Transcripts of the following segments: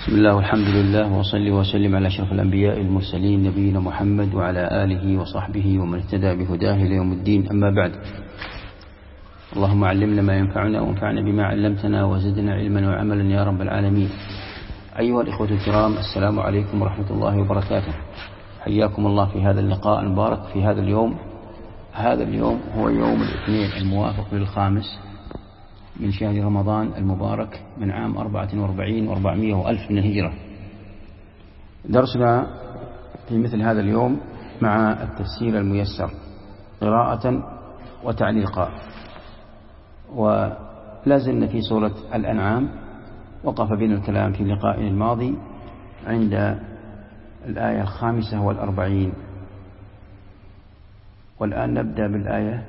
بسم الله والحمد لله وصلي وسلم على أشرف الأنبياء المرسلين نبينا محمد وعلى آله وصحبه ومن اهتدى بهداه ليوم الدين. أما بعد، اللهم علمنا ما ينفعنا وانفعنا بما علمتنا وزدنا علما وعملا يا رب العالمين. أيها الإخوة الكرام، السلام عليكم ورحمة الله وبركاته. حياكم الله في هذا اللقاء المبارك في هذا اليوم. هذا اليوم هو يوم الاثنين الموافق للخامس من شهر رمضان المبارك من عام 44 و400 وألف من الهجرة. درسنا في مثل هذا اليوم مع التفسير الميسر قراءة وتعليقا، ولازلنا في سورة الأنعام. وقف بنا الكلام في لقائنا الماضي عند الآية 45، والآن نبدأ بالآية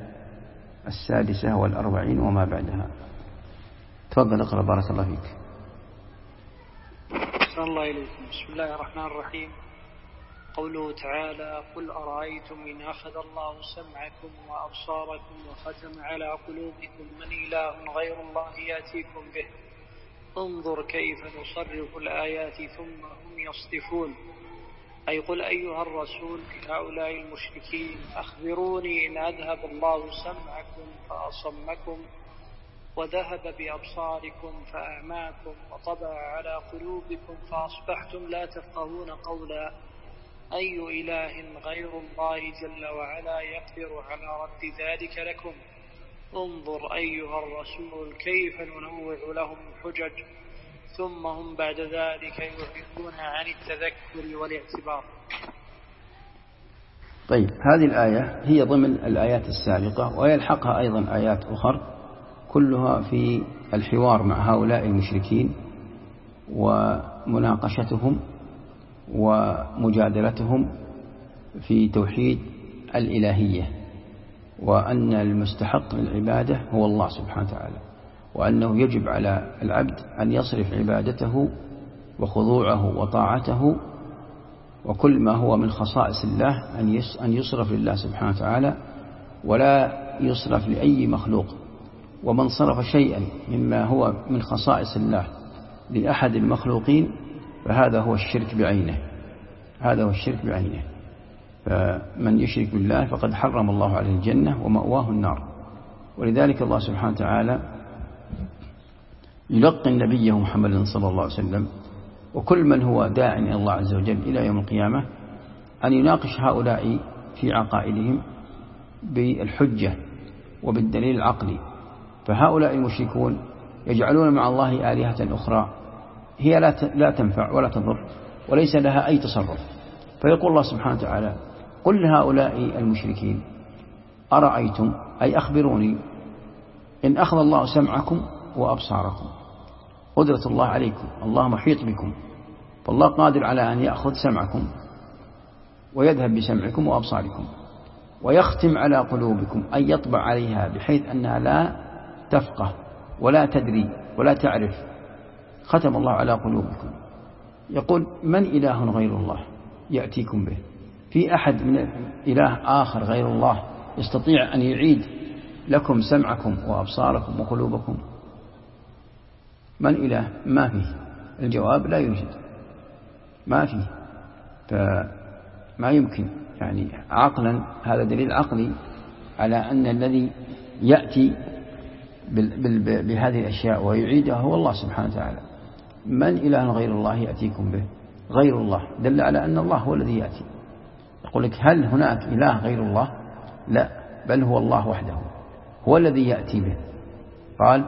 46 وما بعدها. تفضل اقرأ بارك الله فيك. أحسن الله إليكم. بسم الله الرحمن الرحيم. قوله تعالى: قل أرأيتم إن أخذ الله سمعكم وأبصاركم وختم على قلوبكم من إله غير الله يأتيكم به انظر كيف نصرف الآيات ثم هم يصدفون. أي قل أيها الرسول لهؤلاء المشركين: أخبروني إن أذهب الله سمعكم فأصمكم وذهب بأبصاركم فأعماكم وطبع على قلوبكم فأصبحتم لا تفقهون قولا، أي إله غير الله جل وعلا يقدر على رد ذلك لكم؟ انظر أيها الرسول كيف ننوع لهم الحجج ثم هم بعد ذلك يعرضون عن التذكر والاعتبار. طيب، هذه الآية هي ضمن الآيات السابقة، ويلحقها أيضا آيات أخرى كلها في الحوار مع هؤلاء المشركين ومناقشتهم ومجادلتهم في توحيد الإلهية، وأن المستحق للعبادة هو الله سبحانه وتعالى، وأنه يجب على العبد أن يصرف عبادته وخضوعه وطاعته وكل ما هو من خصائص الله أن يصرف لله سبحانه وتعالى ولا يصرف لأي مخلوق. ومن صرف شيئا مما هو من خصائص الله لأحد المخلوقين فهذا هو الشرك بعينه، هذا هو الشرك بعينه. فمن يشرك بالله فقد حرم الله عليه الجنة ومأواه النار. ولذلك الله سبحانه وتعالى يلقن نبيه محمد صلى الله عليه وسلم وكل من هو داع إلى الله عز وجل إلى يوم القيامة أن يناقش هؤلاء في عقائدهم بالحجة وبالدليل العقلي. فهؤلاء المشركون يجعلون مع الله آلهة أخرى هي لا تنفع ولا تضر وليس لها أي تصرف. فيقول الله سبحانه وتعالى: قل لهؤلاء المشركين أرأيتم، أي أخبروني، إن أخذ الله سمعكم وأبصاركم، قدرة الله عليكم، الله محيط بكم، فالله قادر على أن يأخذ سمعكم ويذهب بسمعكم وأبصاركم ويختم على قلوبكم، أي يطبع عليها بحيث أنها لا تفقه ولا تدري ولا تعرف. ختم الله على قلوبكم. يقول: من إله غير الله يأتيكم به؟ في أحد من إله آخر غير الله يستطيع أن يعيد لكم سمعكم وأبصاركم وقلوبكم؟ من إله؟ ما فيه. الجواب: لا يوجد، ما فيه. فما يمكن، يعني عقلا هذا دليل عقلي على أن الذي يأتي بهذه الأشياء ويعيدها هو الله سبحانه وتعالى. من إله غير الله يأتيكم به؟ غير الله دل على أن الله هو الذي يأتي. يقول لك: هل هناك إله غير الله؟ لا، بل هو الله وحده هو الذي يأتي به. قال: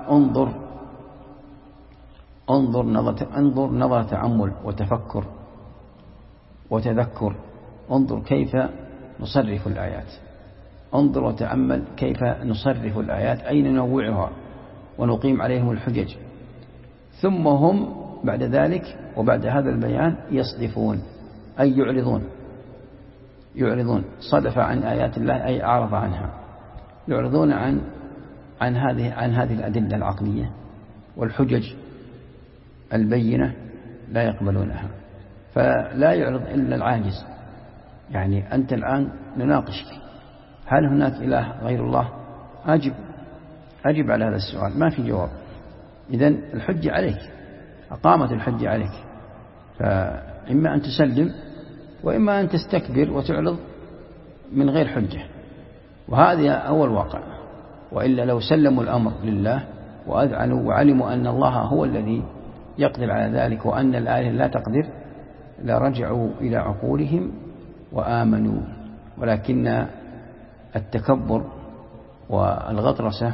انظر نظر تأمل وتفكر وتذكر. انظر كيف نصرف الآيات، انظر وتأمل كيف نصرف الآيات، أي ننوعها ونقيم عليهم الحجج. ثم هم بعد ذلك وبعد هذا البيان يصدفون، أي يعرضون. صدف عن آيات الله أي أعرض عنها، يعرضون عن هذه الأدلة العقلية والحجج البينة، لا يقبلونها. فلا يعرض إلا العاجز. يعني أنت الآن نناقشك: هل هناك إله غير الله؟ أجب على هذا السؤال. ما في جواب. إذن الحجة عليك، أقامت الحجة عليك. فإما أن تسلم وإما أن تستكبر وتعرض من غير حجة، وهذا أول واقع. وإلا لو سلموا الأمر لله وأذعنوا وعلموا أن الله هو الذي يقدر على ذلك وأن الآلهة لا تقدر لرجعوا إلى عقولهم وآمنوا، ولكن التكبر والغطرسة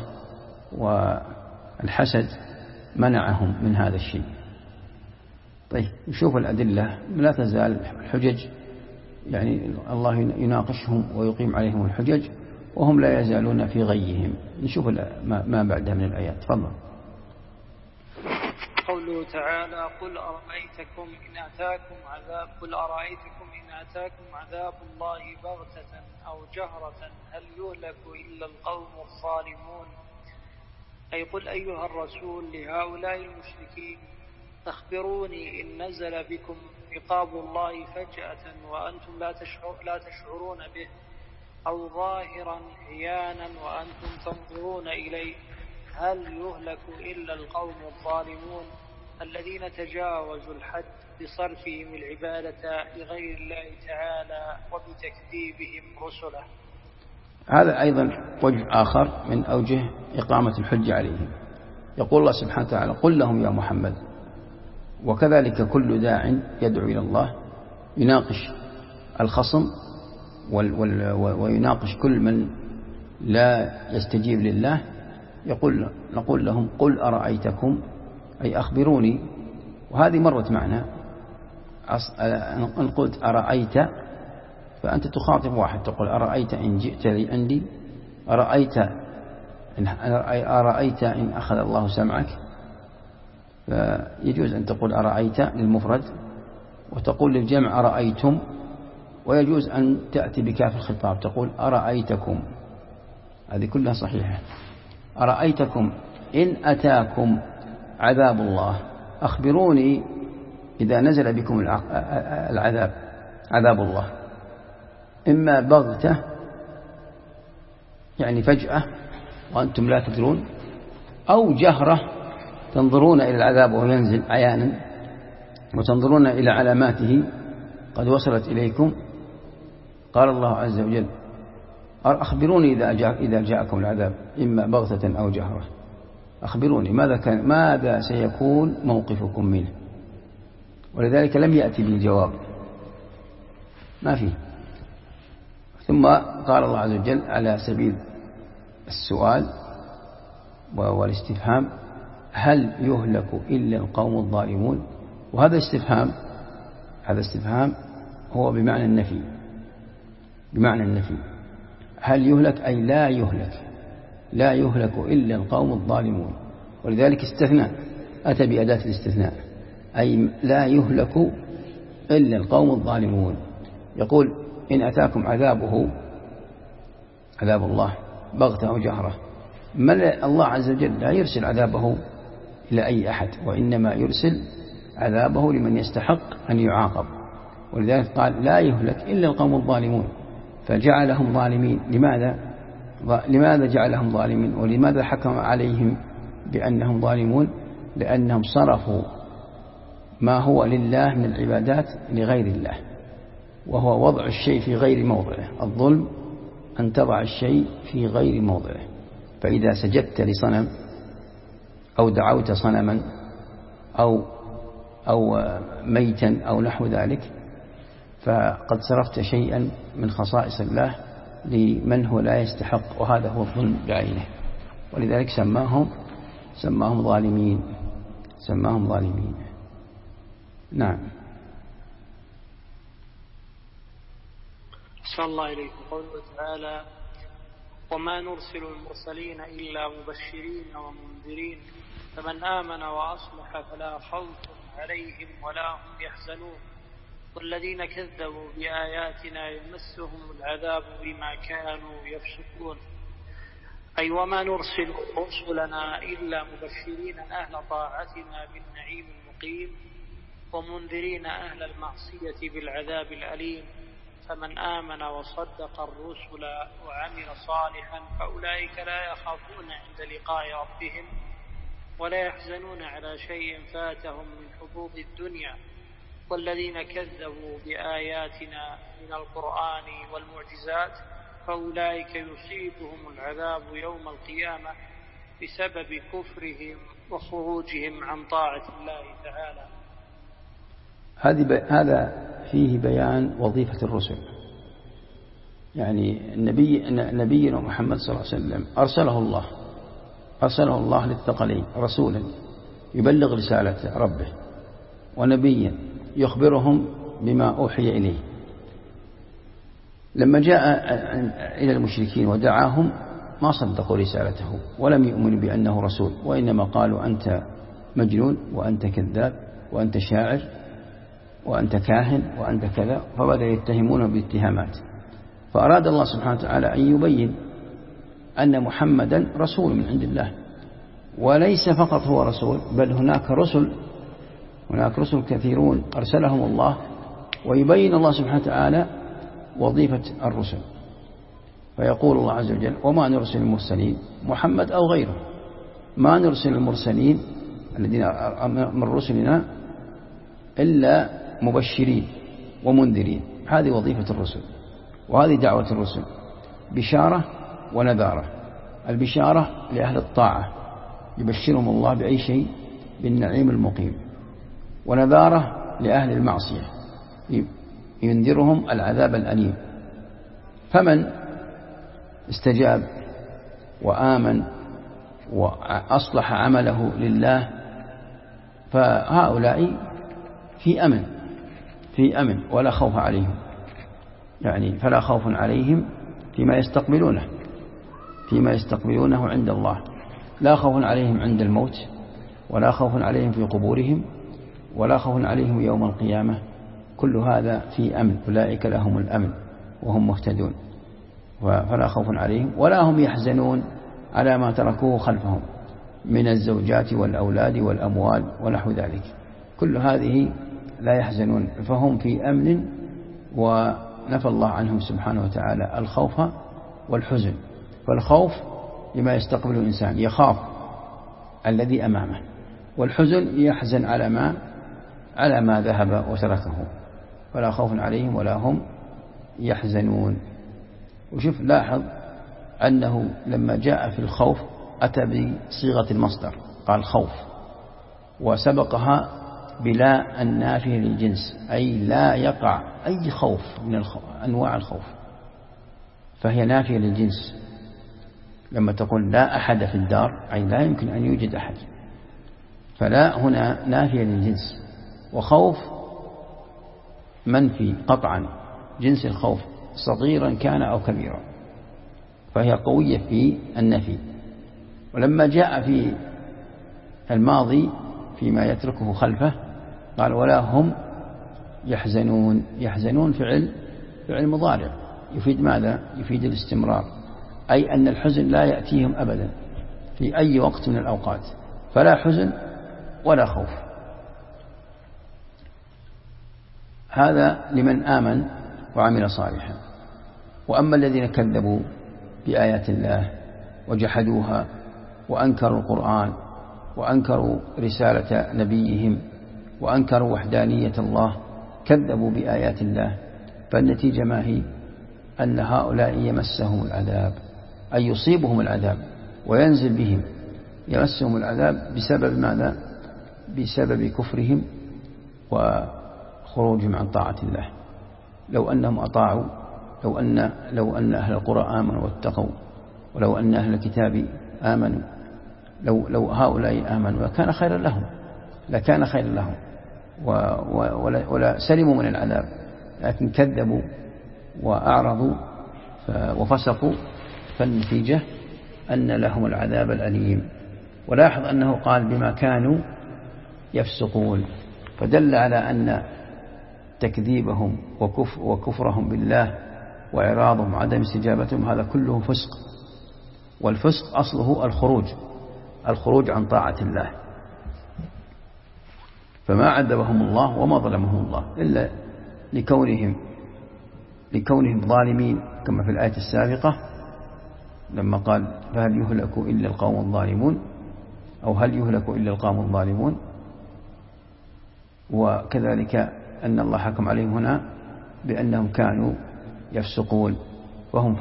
والحسد منعهم من هذا الشيء. طيب نشوف الأدلة. لا تزال الحجج، يعني الله يناقشهم ويقيم عليهم الحجج وهم لا يزالون في غيهم. نشوف ما بعدها من الآيات. تفضل. قوله تعالى قل أرأيتكم إن أتاكم عذاب الله بغتة أو جهرة هل يهلك إلا القوم الظالمون. أي قل أيها الرسول لهؤلاء المشركين أخبروني إن نزل بكم عقاب الله فجأة وأنتم لا تشعرون به، أو ظاهرا عيانا وأنتم تنظرون إليه، هل يهلك إلا القوم الظالمون الذين تجاوزوا الحد بصرفهم العبادة لغير الله تعالى وبتكذيبهم رسله. هذا أيضا وجه آخر من أوجه إقامة الحجة عليهم. يقول الله سبحانه وتعالى قل لهم يا محمد. وكذلك كل داع يدعو إلى الله يناقش الخصم ويناقش كل من لا يستجيب لله. نقول لهم قل أرأيتكم، أي أخبروني. وهذه مرت معنا. أن قلت أرأيت فأنت تخاطب واحد تقول أرأيت إن جئت لي عندي، أرأيت إن أخذ الله سمعك. فيجوز أن تقول أرأيت للمفرد وتقول للجمع أرأيتم، ويجوز أن تأتي بكاف الخطاب تقول أرأيتكم. هذه كلها صحيحة. أرأيتكم إن أتاكم عذاب الله، أخبروني إذا نزل بكم العذاب، عذاب الله إما بغتة يعني فجأة وأنتم لا تدرون، أو جهرة تنظرون إلى العذاب وهو ينزل عيانا وتنظرون إلى علاماته قد وصلت إليكم. قال الله عز وجل أخبروني إذا جاءكم العذاب إما بغتة أو جهرة، أخبروني ماذا سيكون موقفكم منه. ولذلك لم يأتي بالجواب، ما فيه. ثم قال الله عز وجل على سبيل السؤال والاستفهام هل يهلك إلا القوم الظالمون. وهذا استفهام هو بمعنى النفي. هل يهلك أي لا يهلك إلا القوم الظالمون. ولذلك استثناء أتى بأداة الاستثناء، أي لا يهلك إلا القوم الظالمون. يقول إن أتاكم عذاب الله بغتة أو جهرة، الله عز وجل لا يرسل عذابه إلى أي أحد، وإنما يرسل عذابه لمن يستحق أن يعاقب. ولذلك قال لا يهلك إلا القوم الظالمون، فجعلهم ظالمين. لماذا جعلهم ظالمين ولماذا حكم عليهم بأنهم ظالمون؟ لأنهم صرفوا ما هو لله من العبادات لغير الله، وهو وضع الشيء في غير موضعه. الظلم أن تضع الشيء في غير موضعه. فإذا سجدت لصنم أو دعوت صنما أو ميتا أو نحو ذلك فقد صرفت شيئا من خصائص الله لمن هو لا يستحق، وهذا هو الظلم بعينه. ولذلك سماهم ظالمين. نعم. صلى الله عليه قوله تعالى وما نرسل المرسلين إلا مبشرين ومنذرين فمن آمن وأصلح فلا خوف عليهم ولا هم يحزنون والذين كذبوا بآياتنا يمسهم العذاب بما كانوا يفسقون. أي وما نرسل رسلنا إلا مبشرين أهل طاعتنا بالنعيم المقيم ومنذرين أهل المعصية بالعذاب الأليم. فمن آمن وصدق الرسل وعمل صالحا فأولئك لا يخافون عند لقاء ربهم ولا يحزنون على شيء فاتهم من حظوظ الدنيا والذين كذبوا بآياتنا من القرآن والمعجزات فأولئك يصيبهم العذاب يوم القيامة بسبب كفرهم وخروجهم عن طاعة الله تعالى. هذا فيه بيان وظيفة الرسل. يعني نبينا محمد صلى الله عليه وسلم أرسله الله للثقلين رسولا يبلغ رسالة ربه، ونبيا يخبرهم بما أوحي إليه. لما جاء إلى المشركين ودعاهم ما صدقوا رسالته ولم يؤمنوا بأنه رسول، وإنما قالوا أنت مجنون وأنت كذاب وأنت شاعر وأنت كاهن وأنت كذا، فبدأ يتهمونه باتهامات. فأراد الله سبحانه وتعالى أن يبين أن محمدا رسول من عند الله، وليس فقط هو رسول، بل هناك رسل كثيرون أرسلهم الله، ويبين الله سبحانه وتعالى وظيفة الرسل. فيقول الله عز وجل: وما نرسل المرسلين محمد أو غيره، ما نرسل المرسلين الذين من رسلنا إلا مبشرين ومنذرين. هذه وظيفة الرسل وهذه دعوة الرسل، بشارة ونذارة. البشارة لأهل الطاعة يبشرهم الله بأي شيء بالنعيم المقيم، ونذارة لأهل المعصية ينذرهم العذاب الأليم. فمن استجاب وآمن وأصلح عمله لله فهؤلاء في أمن ولا خوف عليهم، يعني فلا خوف عليهم فيما يستقبلونه عند الله، لا خوف عليهم عند الموت، ولا خوف عليهم في قبورهم، ولا خوف عليهم يوم القيامة. كل هذا في أمن، أولئك لهم الأمن وهم مهتدون، فلا خوف عليهم ولا هم يحزنون على ما تركوه خلفهم من الزوجات والأولاد والأموال ونحو ذلك. كل هذه لا يحزنون، فهم في أمن، ونفى الله عنهم سبحانه وتعالى الخوف والحزن. فالخوف لما يستقبله الإنسان، يخاف الذي أمامه، والحزن يحزن على ما ذهب وتركه، فلا خوف عليهم ولا هم يحزنون. وشوف لاحظ أنه لما جاء في الخوف أتى بصيغة المصدر، قال خوف، وسبقها بلا النافية للجنس، أي لا يقع أي خوف من أنواع الخوف، فهي نافية للجنس. لما تقول لا أحد في الدار، أي لا يمكن أن يوجد أحد، فلا هنا نافية للجنس. وخوف منفي قطعا، جنس الخوف صغيرا كان أو كبيرا، فهي قوية في النفي. ولما جاء في الماضي فيما يتركه خلفه قال ولا هم يحزنون. يحزنون فعل مضارع يفيد ماذا؟ يفيد الاستمرار، أي أن الحزن لا يأتيهم أبدا في أي وقت من الأوقات، فلا حزن ولا خوف. هذا لمن آمن وعمل صالحا. وأما الذين كذبوا بآيات الله وجحدوها وأنكروا القرآن وأنكروا رسالة نبيهم وأنكروا وحدانية الله، كذبوا بآيات الله، فالنتيجة ما هي؟ أن هؤلاء يمسهم العذاب، أي يصيبهم العذاب وينزل بهم، يمسهم العذاب بسبب ماذا؟ بسبب كفرهم وخروجهم عن طاعة الله. لو أنهم أطاعوا، لو أن أهل القرى آمنوا واتقوا، ولو أن أهل الكتاب آمنوا، لو هؤلاء آمنوا لكان خيرا لهم ولا سلموا من العذاب، لكن كذبوا وأعرضوا وفسقوا، فالنتيجة أن لهم العذاب الأليم. ولاحظ أنه قال بما كانوا يفسقون، فدل على أن تكذيبهم وكفرهم بالله وإعراضهم وعدم استجابتهم هذا كله فسق، والفسق أصله الخروج عن طاعة الله. فما عذبهم الله وما ظلمهم الله إلا لكونهم ظالمين، كما في الآية السابقة لما قال فهل يهلك إلا القوم الظالمون، أو هل يهلك إلا القوم الظالمون. وكذلك أن الله حكم عليهم هنا بأنهم كانوا يفسقون فهم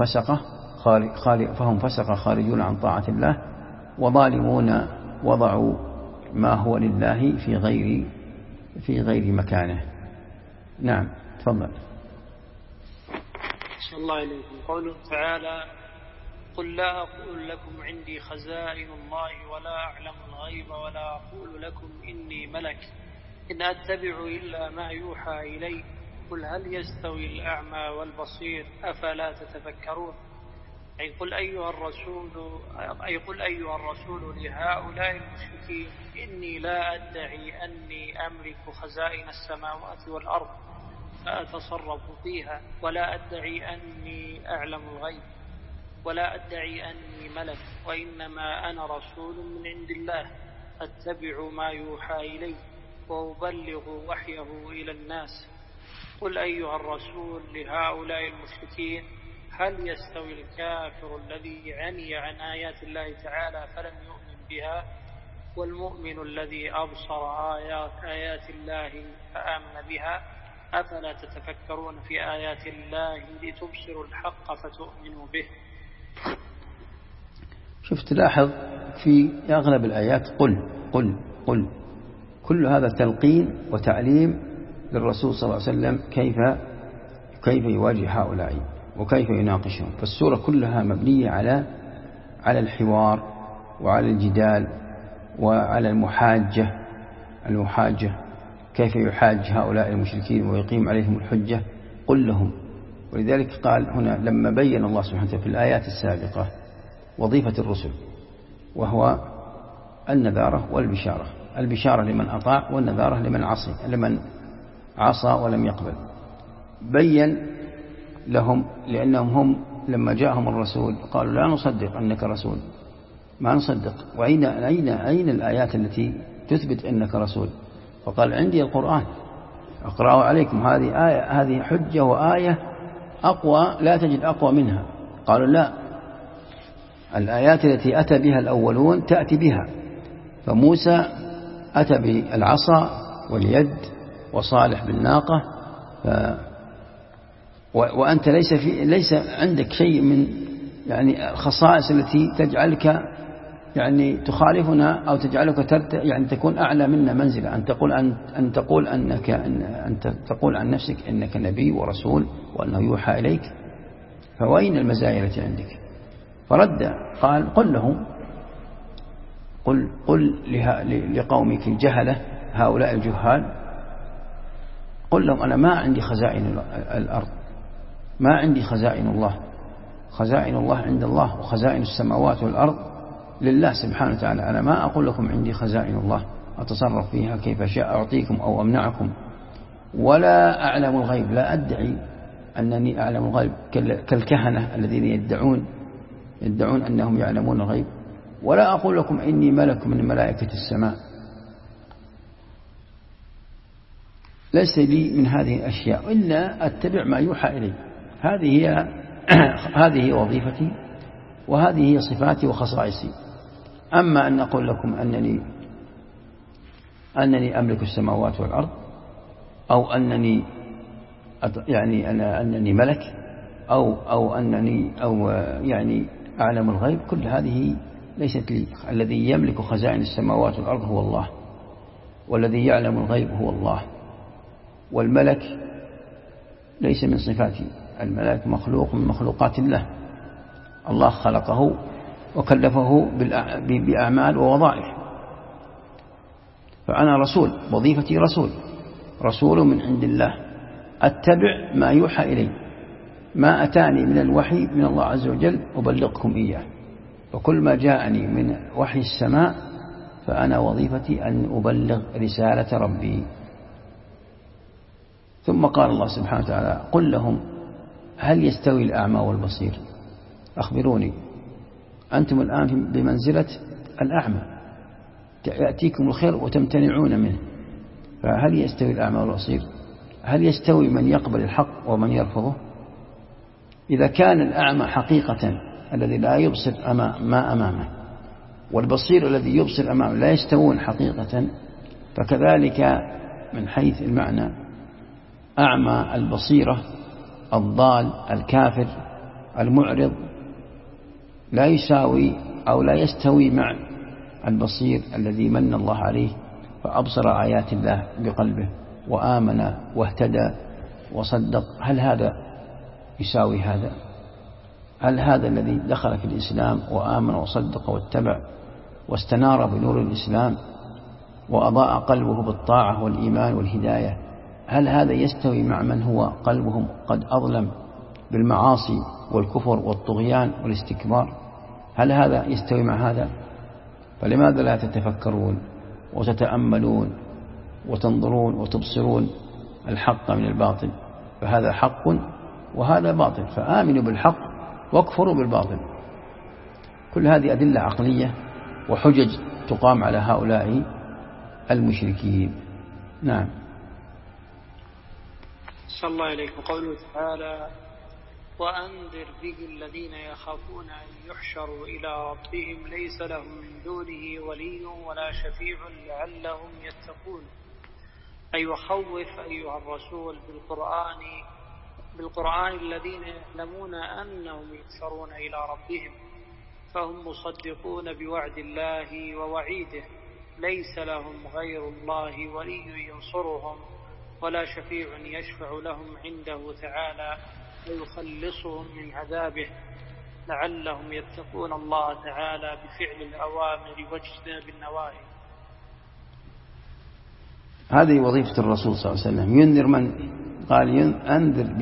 فسق خارجون عن طاعة الله، وظالمون وضعوا ما هو لله في غير مكانه. نعم تفضل. صلى الله عليكم. قوله تعالى: قل لا أقول لكم عندي خزائن الله ولا أعلم الغيب ولا أقول لكم إني ملك إن أتبع إلا ما يوحى إلي قل هل يستوي الأعمى والبصير أفلا تتفكرون. أي قل أيها الرسول لهؤلاء المشركين إني لا أدعي أني أملك خزائن السماوات والأرض فأتصرف فيها ولا أدعي أني أعلم الغيب ولا أدعي أني ملك وإنما أنا رسول من عند الله أتبع ما يوحى إلي وأبلغ وحيه إلى الناس. قل أيها الرسول لهؤلاء المشركين هل يستوي الكافر الذي عمي عن آيات الله تعالى فلم يؤمن بها والمؤمن الذي أبصر آيات الله فآمن بها أفلا تتفكرون في آيات الله لتبصروا الحق فتؤمنوا به. شفت لاحظ في أغلب الآيات قل قل قل، كل هذا تلقين وتعليم للرسول صلى الله عليه وسلم كيف يواجه هؤلاء وكيف يناقشهم. فالسورة كلها مبنية على الحوار وعلى الجدال وعلى المحاجة كيف يحاج هؤلاء المشركين ويقيم عليهم الحجة. قل لهم. ولذلك قال هنا لما بين الله سبحانه وتعالى في الآيات السابقة وظيفة الرسل وهو النذارة والبشارة، البشارة لمن أطاع والنذارة لمن عصى ولم يقبل. بين لهم لأنهم هم لما جاءهم الرسول قالوا لا نصدق أنك رسول، ما نصدق، أين الآيات التي تثبت أنك رسول؟ فقال عندي القرآن أقرأه عليكم، هذه حجة وآية أقوى لا تجد أقوى منها. قالوا لا، الآيات التي أتى بها الأولون تأتي بها. فموسى أتى بالعصا واليد وصالح بالناقة، وأنت ليس عندك شيء من يعني الخصائص التي تجعلك يعني تخالفنا أو تجعلك يعني تكون أعلى منا منزلة، أن تقول عن نفسك إنك نبي ورسول وأنه يوحى إليك. فوين المزايا التي عندك؟ فرد قال قل لهم، قل لقومك الجهلة هؤلاء الجهال، قل لهم أنا ما عندي خزائن الأرض، ما عندي خزائن الله، خزائن الله عند الله، وخزائن السماوات والأرض لله سبحانه وتعالى. أنا ما أقول لكم عندي خزائن الله أتصرف فيها كيف شاء، أعطيكم أو أمنعكم، ولا أعلم الغيب، لا أدعي أنني أعلم الغيب كالكهنة الذين يدعون أنهم يعلمون الغيب، ولا أقول لكم إني ملك من ملائكة السماء، ليس لي من هذه الأشياء إلا أتبع ما يوحى إلي. هذه هي وظيفتي وهذه هي صفاتي وخصائصي. أما أن أقول لكم أنني أملك السماوات والأرض أو أنني ملك أو يعني أعلم الغيب، كل هذه ليست لي. الذي يملك خزائن السماوات والأرض هو الله، والذي يعلم الغيب هو الله. والملك ليس من صفاتي، الملك مخلوق من مخلوقات الله، الله خلقه وكلفه بأعمال ووظائف. فأنا رسول، وظيفتي رسول من عند الله، أتبع ما يوحى إلي، ما أتاني من الوحي من الله عز وجل أبلغكم إياه. وكل ما جاءني من وحي السماء فأنا وظيفتي أن أبلغ رسالة ربي. ثم قال الله سبحانه وتعالى قل لهم هل يستوي الأعمى والبصير؟ أخبروني، أنتم الآن بمنزلة الأعمى، يأتيكم الخير وتمتنعون منه، فهل يستوي الأعمى والبصير؟ هل يستوي من يقبل الحق ومن يرفضه؟ إذا كان الأعمى حقيقة الذي لا يبصر ما أمامه، والبصير الذي يبصر أمامه لا يستوون حقيقة، فكذلك من حيث المعنى أعمى البصيرة الضال الكافر المعرض لا يساوي أو لا يستوي مع البصير الذي من الله عليه فأبصر آيات الله بقلبه وآمن واهتدى وصدق. هل هذا يساوي هذا؟ هل هذا الذي دخل في الإسلام وآمن وصدق واتبع واستنار بنور الإسلام وأضاء قلبه بالطاعة والإيمان والهداية، هل هذا يستوي مع من هو قلبهم قد أظلم بالمعاصي والكفر والطغيان والاستكبار؟ هل هذا يستوي مع هذا؟ فلماذا لا تتفكرون وتتأملون وتنظرون وتبصرون الحق من الباطل؟ فهذا حق وهذا باطل، فآمنوا بالحق واكفروا بالباطل. كل هذه أدلة عقلية وحجج تقام على هؤلاء المشركين. نعم. صلى الله عليه وقوله تعالى: وأنذر به الذين يخافون أن يحشروا إلى ربهم ليس لهم من دونه ولي ولا شفيع لعلهم يتقون. أي وخوف أيها الرسول بالقرآن الذين يعلمون أنهم يحشرون إلى ربهم فهم مصدقون بوعد الله ووعيده، ليس لهم غير الله ولي ينصرهم ولا شفيع يشفع لهم عنده تعالى ويخلصهم من عذابه، لعلهم يتقون الله تعالى بفعل الأوامر واجتناب النواهي. هذه وظيفة الرسول صلى الله عليه وسلم، ينذر من قال أنذر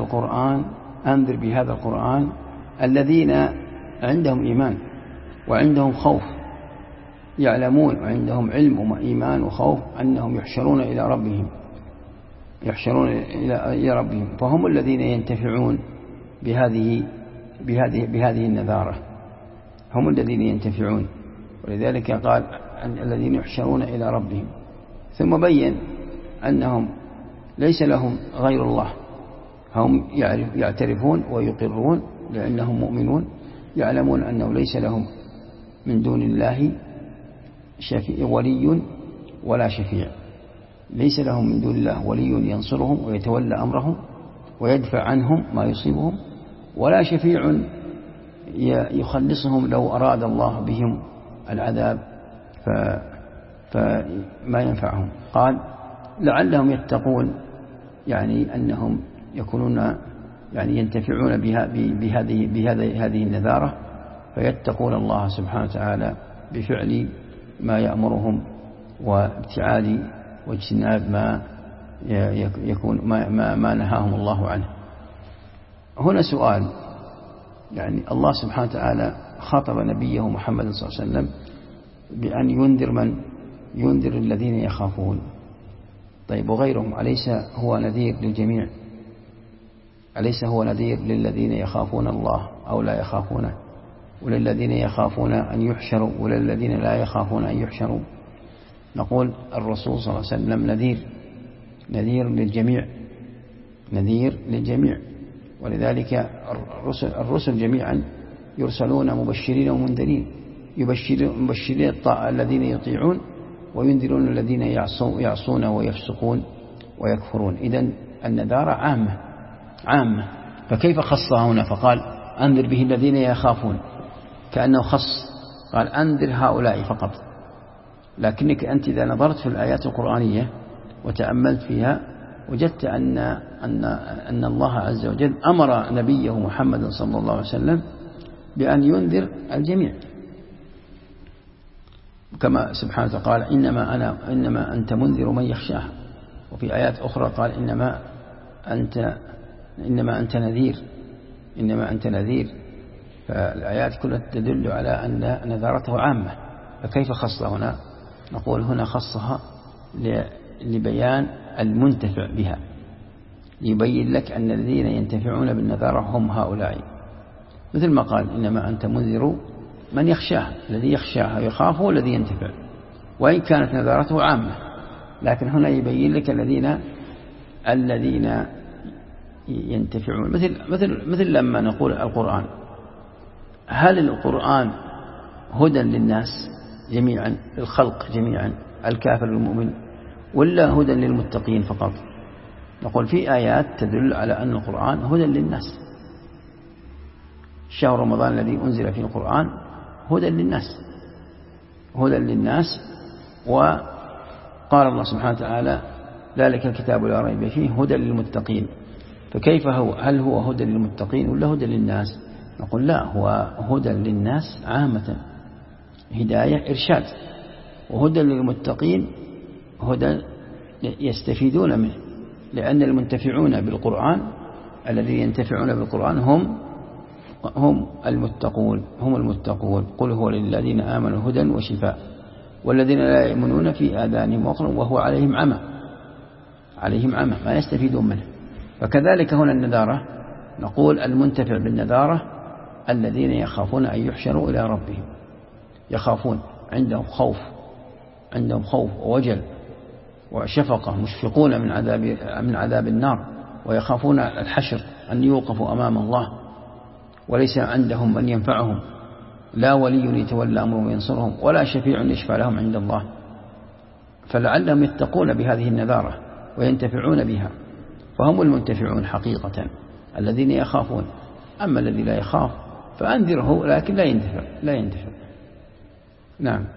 بهذا القرآن الذين عندهم إيمان وعندهم خوف، يعلمون وعندهم علم وإيمان وخوف أنهم يحشرون إلى ربهم، فهم الذين ينتفعون بهذه النذارة، هم الذين ينتفعون. ولذلك قال الذين يحشرون إلى ربهم، ثم بين أنهم ليس لهم غير الله، هم يعترفون ويقرون لأنهم مؤمنون، يعلمون أنه ليس لهم من دون الله ولي ولا شفيع، ليس لهم من دون الله ولي ينصرهم ويتولى أمرهم ويدفع عنهم ما يصيبهم، ولا شفيع يخلصهم لو أراد الله بهم العذاب فما ينفعهم. قال لعلهم يتقون، يعني أنهم يكونون يعني ينتفعون بهذه النذارة، فيتقون الله سبحانه وتعالى بفعل ما يأمرهم وابتعاد واجتناب ما يكون ما نهاهم الله عنه. هنا سؤال، يعني الله سبحانه وتعالى خاطب نبيه محمد صلى الله عليه وسلم بأن ينذر الذين يخافون. طيب وغيرهم أليس هو نذير للجميع؟ أليس هو نذير للذين يخافون الله أو لا يخافونه، وللذين يخافون أن يحشروا وللذين لا يخافون أن يحشروا؟ نقول الرسول صلى الله عليه وسلم نذير للجميع، ولذلك الرسل جميعا يرسلون مبشرين ومنذرين، مبشرين الذين يطيعون وينذرون الذين يعصون ويفسقون ويكفرون. إذن النذارة عامة، فكيف خصها هنا فقال أنذر به الذين يخافون؟ كأنه خص، قال أنذر هؤلاء فقط. لكنك أنت إذا نظرت في الآيات القرآنية وتأملت فيها وجدت أن الله عز وجل أمر نبيه محمد صلى الله عليه وسلم بأن ينذر الجميع، كما سبحانه وتعالى قال إنما أنت منذر من يخشاه، وفي آيات أخرى قال إنما أنت نذير. فالآيات كلها تدل على أن نذارته عامة، فكيف خصها هنا؟ نقول هنا خصها لبيان المنتفع بها، يبين لك أن الذين ينتفعون بالنذارة هم هؤلاء، مثل ما قال إنما أنت منذر من يخشاه، الذي يخشاه يخافه والذي ينتفع، وإن كانت نذارته عامة، لكن هنا يبين لك الذين ينتفعون. مثل لما نقول القرآن، هل القرآن هدى للناس جميعا، للخلق جميعا، الكافر والمؤمن، ولا هدى للمتقين فقط؟ نقول في آيات تدل على أن القرآن هدى للناس. شهر رمضان الذي أنزل فيه القرآن هدى للناس، هدى للناس. وقال الله سبحانه وتعالى ذلك الكتاب لا ريب فيه هدى للمتقين. فكيف هل هو هدى للمتقين ولا هدى للناس؟ نقول لا، هو هدى للناس عامة، هداية إرشاد. وهدى للمتقين هدى يستفيدون منه، لأن المنتفعون بالقرآن الذين ينتفعون بالقرآن هم المتقون. قل هو للذين آمنوا هدى وشفاء والذين لا يؤمنون في آذانهم وقر وهو عليهم عمى ما يستفيدون منه. فكذلك هنا النذارة، نقول المنتفع بالنذارة الذين يخافون أن يحشروا إلى ربهم، يخافون، عندهم خوف ووجل وشفقة، مشفقون من عذاب النار، ويخافون الحشر أن يوقفوا أمام الله وليس عندهم من ينفعهم، لا ولي يتولى أمرهم وينصرهم ولا شفيع يشفع لهم عند الله. فلعلهم يتقون بهذه النذارة وينتفعون بها، فهم المنتفعون حقيقة الذين يخافون. أما الذي لا يخاف فأنذره لكن لا ينتفع. نعم.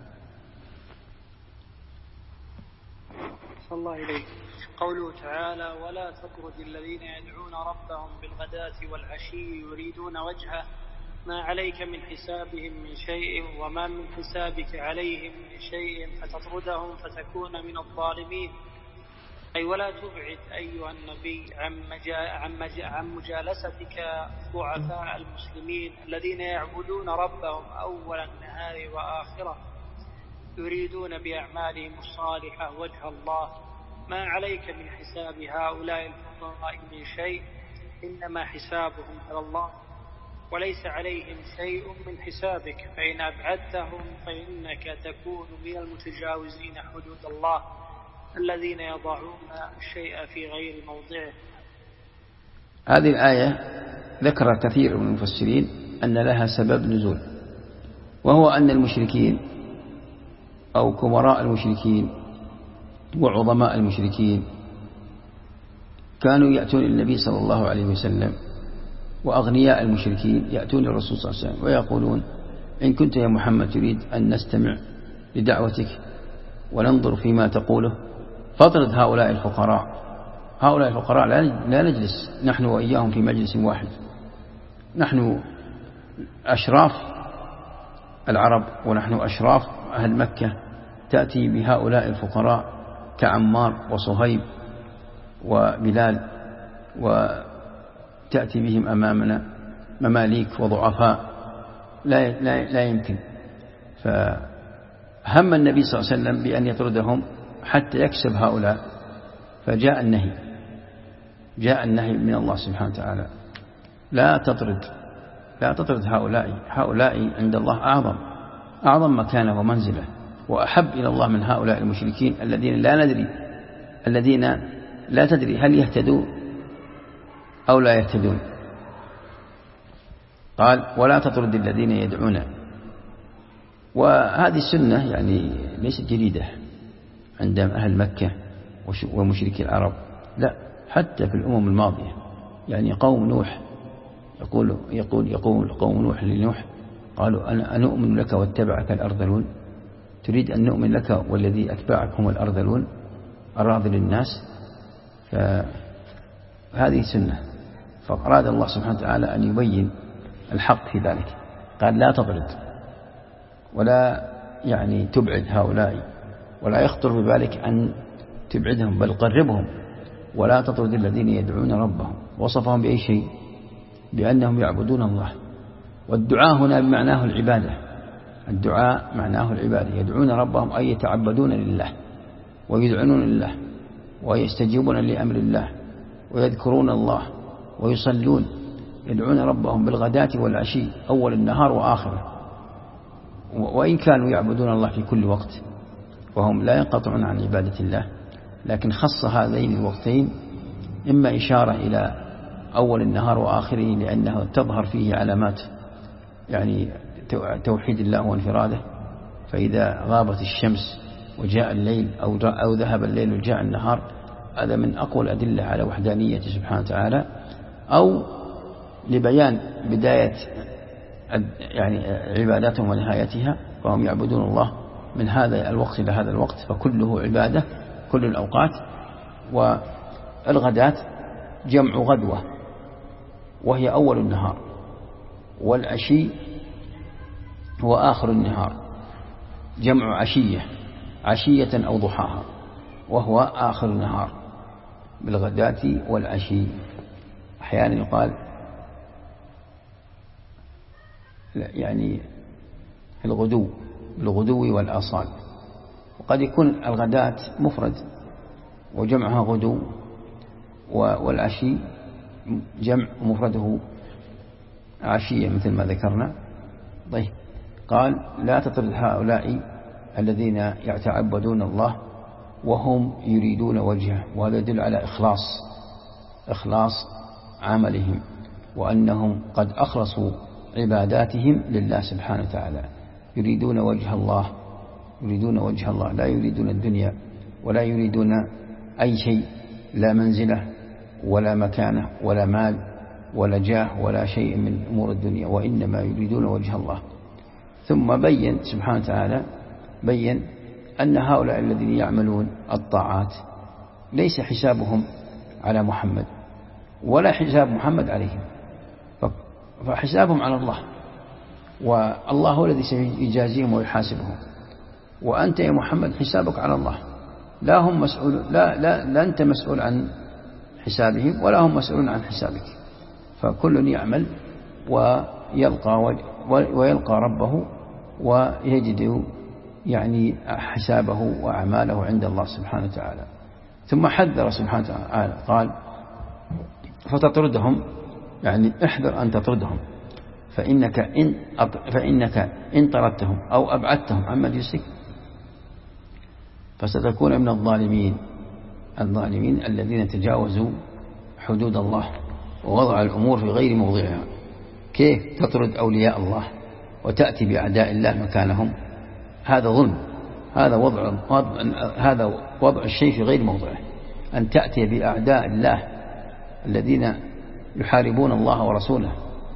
صلى الله عليه. قوله تعالى ولا تطرد الذين يدعون ربهم بالغداة والعشي يريدون وجهه ما عليك من حسابهم من شيء وما من حسابك عليهم من شيء فتطردهم فتكون من الظالمين. أي ولا تبعد أيها النبي عن مجالستك ضعفاء المسلمين الذين يعبدون ربهم أول النهار وآخره يريدون بأعمالهم الصالحة وجه الله. ما عليك من حساب هؤلاء الفقراء من شيء، إنما حسابهم على الله وليس عليهم شيء من حسابك، فإن أبعدتهم فإنك تكون من المتجاوزين حدود الله الذين يضعون الشيء في غير موضعه. هذه الآية ذكر كثير من المفسرين أن لها سبب نزول، وهو أن المشركين أو كبراء المشركين وعظماء المشركين كانوا يأتون النبي صلى الله عليه وسلم، وأغنياء المشركين يأتون الرسول صلى الله عليه وسلم ويقولون إن كنت يا محمد تريد أن نستمع لدعوتك وننظر فيما تقوله فاطرد هؤلاء الفقراء لا نجلس نحن وإياهم في مجلس واحد، نحن أشراف العرب ونحن أشراف أهل مكة، تأتي بهؤلاء الفقراء كعمار وصهيب وبلال وتأتي بهم أمامنا مماليك وضعفاء، لا يمكن. فهم النبي صلى الله عليه وسلم بأن يطردهم حتى يكسب هؤلاء، فجاء النهي من الله سبحانه وتعالى لا تطرد هؤلاء عند الله أعظم مكانة ومنزلة وأحب إلى الله من هؤلاء المشركين الذين لا تدري هل يهتدون أو لا يهتدون. قال ولا تطرد الذين يدعون. وهذه السنة يعني ليست جديدة عند أهل مكة ومشركي العرب، لا، حتى في الأمم الماضية. يعني قوم نوح يقول قوم نوح لنوح قالوا أنا أؤمن لك واتبعك الأرذلون، تريد أن نؤمن لك والذي أتبعك هم الأرذلون أراذل الناس. فهذه سنة، فأراد الله سبحانه وتعالى أن يبين الحق في ذلك. قال لا تطرد ولا يعني تبعد هؤلاء، ولا يخطر ببالك أن تبعدهم بل قربهم. ولا تطرد الذين يدعون ربهم، وصفهم بأي شيء؟ بأنهم يعبدون الله. والدعاء هنا بمعناه العبادة، الدعاء معناه العبادة، يدعون ربهم أي يتعبدون لله ويدعون لله ويستجيبون لأمر الله ويذكرون الله ويصلون، يدعون ربهم بالغداة والعشي أول النهار وآخره. وإن كانوا يعبدون الله في كل وقت وهم لا ينقطعون عن عبادة الله، لكن خص هذين الوقتين إما إشارة إلى أول النهار وآخره لأنه تظهر فيه علامات يعني توحيد الله وانفراده. فإذا غابت الشمس وجاء الليل أو ذهب الليل وجاء النهار هذا من أقوى الأدلة على وحدانيته سبحانه وتعالى، أو لبيان بداية يعني عباداتهم ونهايتها، فهم يعبدون الله من هذا الوقت إلى هذا الوقت، فكله عبادة كل الأوقات. والغداة جمع غدوة وهي أول النهار، والعشي هو آخر النهار، جمع عشية، عشية أو ضحاها، وهو آخر النهار بالغداة والعشي. أحيانا يقال يعني الغدو والآصال، وقد يكون الغداة مفرد وجمعها غدو، والعشي جمع مفرده عشية مثل ما ذكرنا. طيب، قال لا تطرد هؤلاء الذين يتعبدون الله وهم يريدون وجهه، وهذا يدل على إخلاص عملهم، وأنهم قد أخلصوا عباداتهم لله سبحانه وتعالى، يريدون وجه الله، لا يريدون الدنيا ولا يريدون أي شيء، لا منزلة ولا مكانة ولا مال ولا جاه ولا شيء من أمور الدنيا، وإنما يريدون وجه الله. ثم بين سبحانه وتعالى أن هؤلاء الذين يعملون الطاعات ليس حسابهم على محمد ولا حساب محمد عليهم، فحسابهم على الله، والله هو الذي سيجازيهم ويحاسبهم. وأنت يا محمد حسابك على الله، لا أنت مسؤول عن حسابهم ولا هم مسؤولون عن حسابك، فكل يعمل ويلقى ربه ويجد يعني حسابه وأعماله عند الله سبحانه وتعالى. ثم حذر سبحانه وتعالى قال فتطردهم، يعني احذر أن تطردهم، فإنك إن طردتهم أو أبعدتهم عن مجلسك فستكون من الظالمين الذين تجاوزوا حدود الله ووضع الأمور في غير موضعها. كيف تطرد أولياء الله وتأتي بأعداء الله مكانهم؟ هذا ظلم، هذا وضع الشيء في غير موضعه. أن تأتي بأعداء الله الذين يحاربون الله ورسوله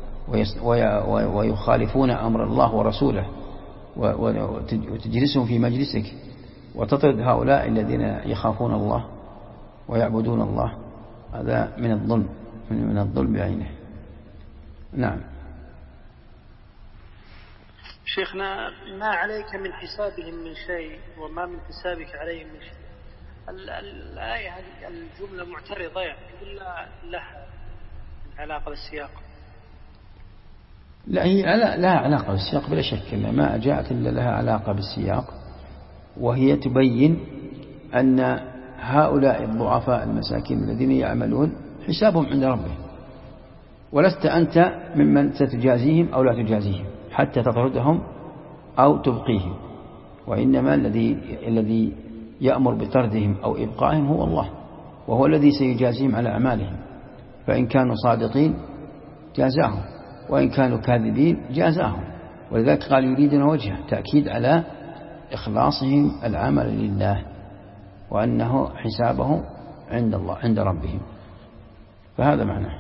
ويخالفون أمر الله ورسوله وتجلسهم في مجلسك، وتطرد هؤلاء الذين يخافون الله ويعبدون الله، هذا من الظلم بعينه. نعم. شيخنا، ما عليك من حسابهم من شيء وما من حسابك عليهم من شيء، الآية هذه الجملة معترضة، يعني لها علاقة بالسياق؟ لا، هي لها علاقة بالسياق بلا شك، ما جاءت إلا لها علاقة بالسياق، وهي تبين أن هؤلاء الضعفاء المساكين الذين يعملون حسابهم عند ربهم، ولست أنت ممن ستجازيهم أو لا تجازيهم حتى تطردهم أو تبقيهم، وإنما الذي يأمر بطردهم أو إبقائهم هو الله، وهو الذي سيجازيهم على أعمالهم، فإن كانوا صادقين جازاهم، وإن كانوا كاذبين جازاهم. ولذلك قال يريدون وجهه، تأكيد على إخلاصهم العمل لله، وأنه حسابهم عند الله عند ربهم، فهذا معناه.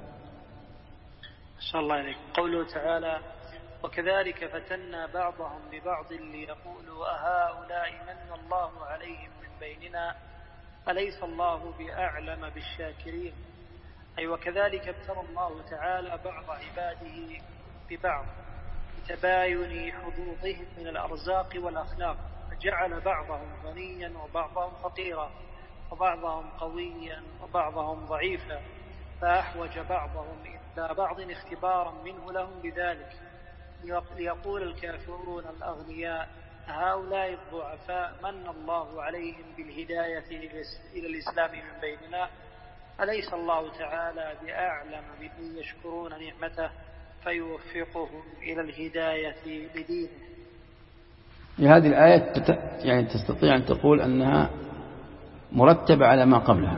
صلى الله عليه. قوله تعالى وكذلك فتنا بعضهم ببعض ليقولوا أهؤلاء من الله عليهم من بيننا أليس الله بأعلم بالشاكرين، أي وكذلك ابتلى الله تعالى بعض عباده ببعض بتباين حظوظهم من الأرزاق والأخلاق، فجعل بعضهم غنيا وبعضهم فقيرا، وبعضهم قويا وبعضهم ضعيفا، فأحوج بعضهم إلى بعض اختبارا منه لهم بذلك، ليقول الكافرون الأغنياء هؤلاء الضعفاء من الله عليهم بالهداية إلى الإسلام من بيننا أليس الله تعالى بأعلم بمن يشكرون نعمته فيوفقهم إلى الهداية لدينه. هذه الآية يعني تستطيع أن تقول أنها مرتبة على ما قبلها،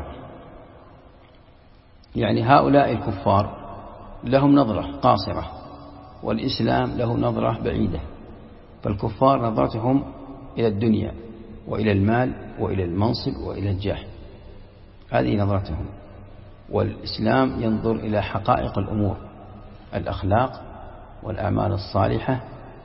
يعني هؤلاء الكفار لهم نظرة قاصرة، والإسلام له نظرة بعيدة، فالكفار نظرتهم إلى الدنيا وإلى المال وإلى المنصب وإلى الجاه، هذه نظرتهم. والإسلام ينظر إلى حقائق الأمور، الأخلاق والأعمال الصالحة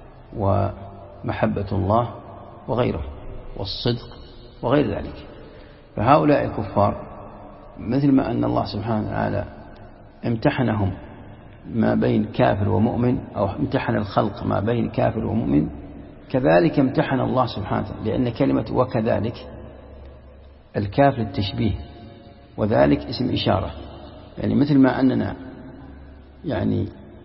ومحبة الله وغيره والصدق وغير ذلك. فهؤلاء الكفار مثل ما أن الله سبحانه وتعالى امتحنهم ما بين كافر ومؤمن، أو امتحن الخلق ما بين كافر ومؤمن، كذلك امتحن الله سبحانه وتعالى، لأن كلمة وكذلك الكاف للتشبيه، وذلك اسم إشارة. يعني مثل ما أننا يعني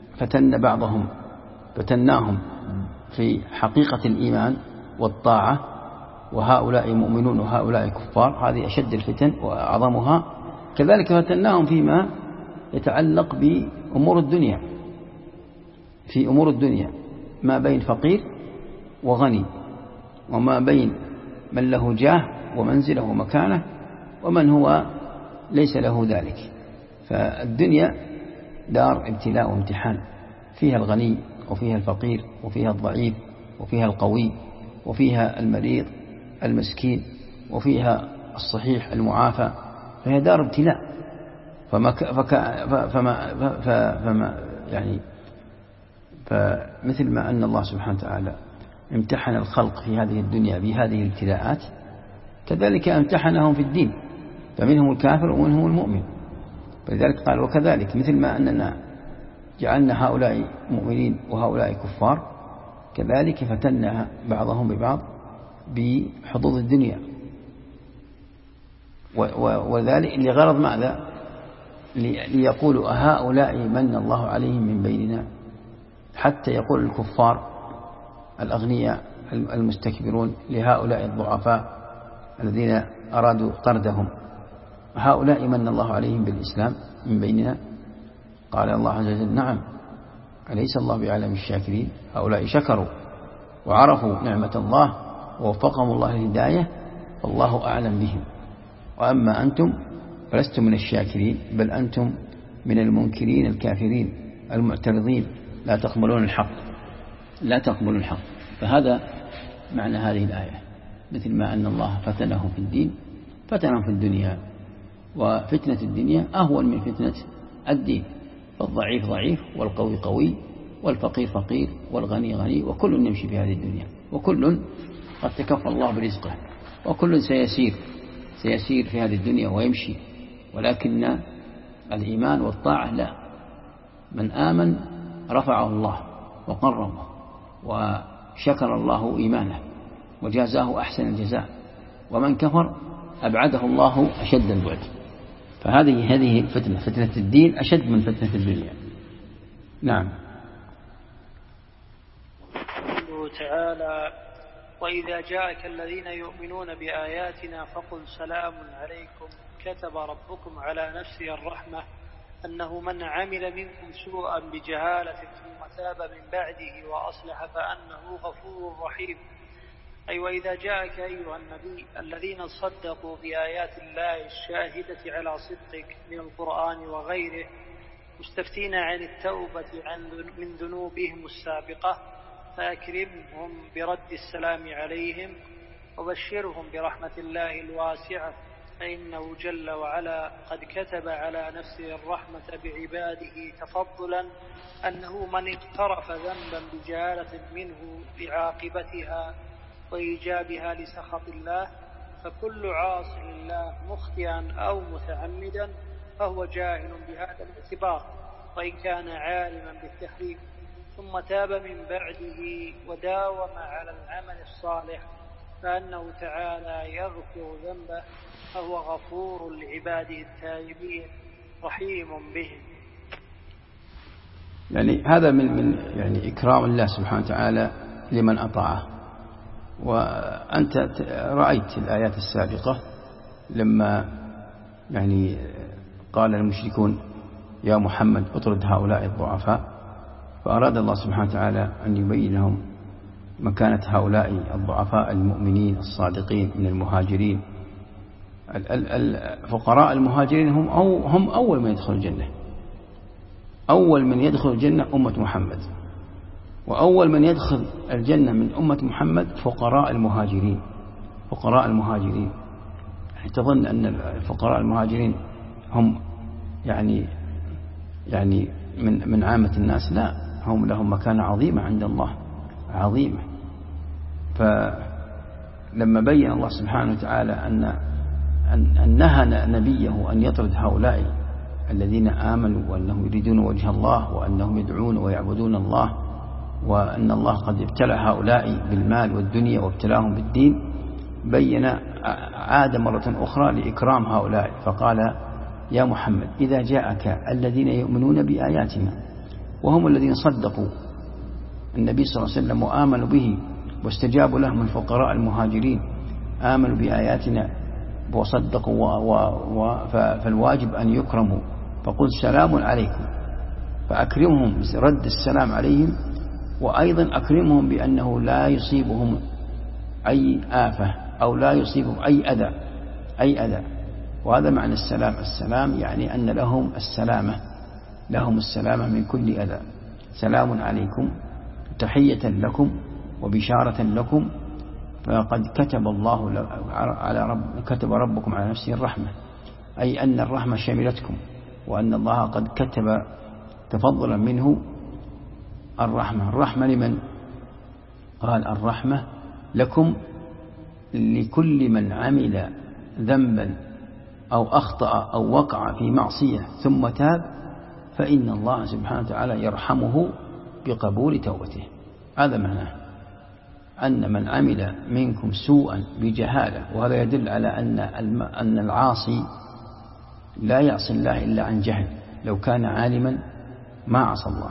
فتناهم في حقيقة الإيمان والطاعة، وهؤلاء مؤمنون وهؤلاء كفار، هذه أشد الفتن وأعظمها. كذلك فتناهم فيما يتعلق بأمور الدنيا، في أمور الدنيا ما بين فقير وغني، وما بين من له جاه ومنزله ومكانه ومن هو ليس له ذلك. فالدنيا دار ابتلاء وامتحان، فيها الغني وفيها الفقير وفيها الضعيف وفيها القوي وفيها المريض المسكين وفيها الصحيح المعافى، فهي دار ابتلاء. فمثل ما أن الله سبحانه وتعالى امتحن الخلق في هذه الدنيا بهذه الابتلاءات، كذلك امتحنهم في الدين، فمنهم الكافر ومنهم المؤمن. فلذلك قال وكذلك، مثل ما أننا جعلنا هؤلاء مؤمنين وهؤلاء كفار، كذلك فتنا بعضهم ببعض بحظوظ الدنيا. وذلك لغرض ماذا؟ ليقولوا هؤلاء من الله عليهم من بيننا، حتى يقول الكفار الأغنياء المستكبرون لهؤلاء الضعفاء الذين أرادوا طردهم: هؤلاء من الله عليهم بالإسلام من بيننا. قال الله عز وجل: نعم، أليس الله بعالم الشاكرين؟ هؤلاء شكروا وعرفوا نعمة الله ووفقهم الله للهداية، والله أعلم بهم. وأما أنتم فلستم من الشاكرين، بل أنتم من المنكرين الكافرين المعترضين، لا تقبلون الحق. فهذا معنى هذه الآية. مثل ما أن الله فتنهم في الدين، فتنهم في الدنيا، وفتنة الدنيا أهون من فتنة الدين. فالضعيف ضعيف، والقوي قوي، والفقير فقير، والغني غني، وكل يمشي في هذه الدنيا، وكل قد تكفى الله برزقه، وكل سيسير في هذه الدنيا ويمشي. ولكن الإيمان والطاعة لا، من آمن رفعه الله وقربه وشكر الله إيمانه وجازاه أحسن الجزاء، ومن كفر أبعده الله أشد البعد. فهذه فتنة الدين أشد من فتنة الدنيا. نعم. قوله تعالى: وإذا جاءك الذين يؤمنون بآياتنا فقل سلام عليكم كتب ربكم على نفسه الرحمة أنه من عمل منكم سوءا بجهالة ثم تاب من بعده وأصلح فأنه غفور رحيم. أي وإذا جاءك أيها النبي الذين صدقوا بآيات الله الشاهدة على صدقك من القرآن وغيره، مستفتين عن التوبة من ذنوبهم السابقة، فأكرمهم برد السلام عليهم وبشرهم برحمة الله الواسعة، فإنه جل وعلا قد كتب على نفسه الرحمة بعباده تفضلا أنه من اقترف ذنبا بجهالة منه بعاقبتها وإيجابها لسخط الله، فكل عاص لله مخطئا أو متعمدا فهو جاهل بهذا الاعتبار وإن كان عالما بالتحريم، ثم تاب من بعده وداوم على العمل الصالح، فأنه تعالى يغفر ذنبه، فهو غفور لعباده التائبين رحيم بهم. يعني هذا من يعني إكرام الله سبحانه وتعالى لمن أطاعه. وأنت رأيت الآيات السابقة لما يعني قال المشركون: يا محمد اطرد هؤلاء الضعفاء، فأراد الله سبحانه وتعالى أن يبين لهم مكانة هؤلاء الضعفاء المؤمنين الصادقين من المهاجرين. الفقراء المهاجرين هم أول من يدخل الجنة. أول من يدخل الجنة أمة محمد، وأول من يدخل الجنة من أمة محمد فقراء المهاجرين. تظن أن الفقراء المهاجرين هم يعني من عامة الناس، لا، هم لهم مكانة عظيمة عند الله، عظيمة. فلما بين الله سبحانه وتعالى أن نهى نبيه أن يطرد هؤلاء الذين آمنوا وأنهم يريدون وجه الله وأنهم يدعون ويعبدون الله، وأن الله قد ابتلى هؤلاء بالمال والدنيا وابتلاهم بالدين، بين عاد مرة أخرى لإكرام هؤلاء فقال: يا محمد إذا جاءك الذين يؤمنون بآياتنا، وهم الذين صدقوا النبي صلى الله عليه وسلم وآمنوا به واستجابوا له من الفقراء المهاجرين، آمنوا بآياتنا وصدقوا فالواجب أن يكرموا، فقل سلام عليكم، فأكرمهم رد السلام عليهم، وأيضا أكرمهم بأنه لا يصيبهم أي آفة أو لا يصيبهم أي أذى. وهذا معنى السلام يعني أن لهم السلامة من كل أذى. سلام عليكم، تحية لكم وبشارة لكم، فقد كتب ربكم على نفسه الرحمة، أي أن الرحمة شملتكم، وأن الله قد كتب تفضلا منه الرحمة لمن؟ قال: الرحمة لكم لكل من عمل ذنبا أو أخطأ أو وقع في معصية ثم تاب، فإن الله سبحانه وتعالى يرحمه بقبول توبته. هذا معناه أن من عمل منكم سوءا بجهالة، وهذا يدل على أن العاصي لا يعصي الله إلا عن جهل، لو كان عالما ما عصى الله.